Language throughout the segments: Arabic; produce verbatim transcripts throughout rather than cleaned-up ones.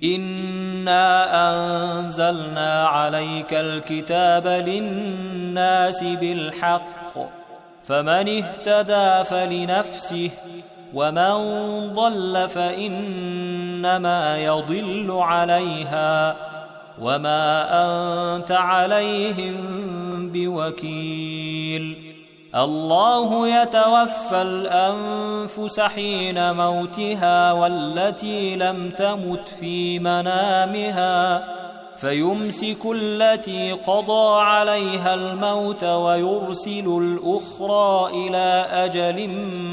إنا أنزلنا عليك الكتاب للناس بالحق فمن اهتدى فلنفسه ومن ضل فإنما يضل عليها وما أنت عليهم بوكيل. الله يتوفى الأنفس حين موتها والتي لم تمت في منامها فيمسك التي قضى عليها الموت ويرسل الأخرى إلى أجل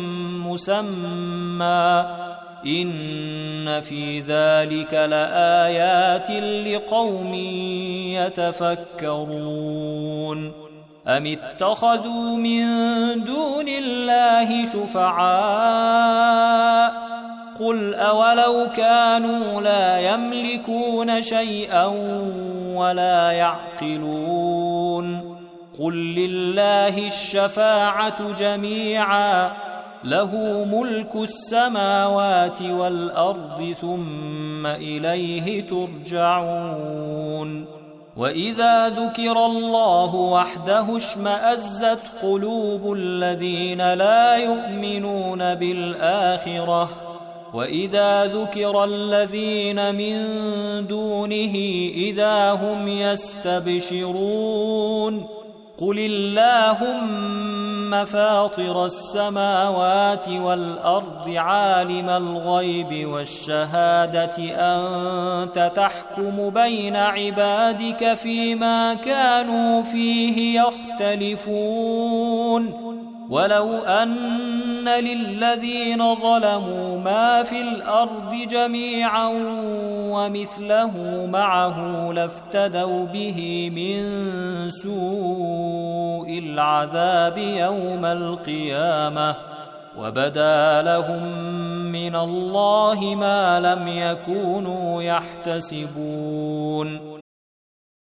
مسمى إن في ذلك لآيات لقوم يتفكرون. أم اتخذوا من دون الله شفعاء قل أولو كانوا لا يملكون شيئا ولا يعقلون قل لله الشفاعة جميعا له ملك السماوات والأرض ثم إليه ترجعون. وإذا ذكر الله وحده اشمأزت قلوب الذين لا يؤمنون بالآخرة وإذا ذكر الذين من دونه إذا هم يستبشرون قل اللهم فاطر السماوات والأرض عالم الغيب والشهادة أنت تحكم بين عبادك فيما كانوا فيه يختلفون ولو أن للذين ظلموا ما في الأرض جميعا ومثله معه لافتدوا به من سوء العذاب يوم القيامة وبدا لهم من الله ما لم يكونوا يحتسبون.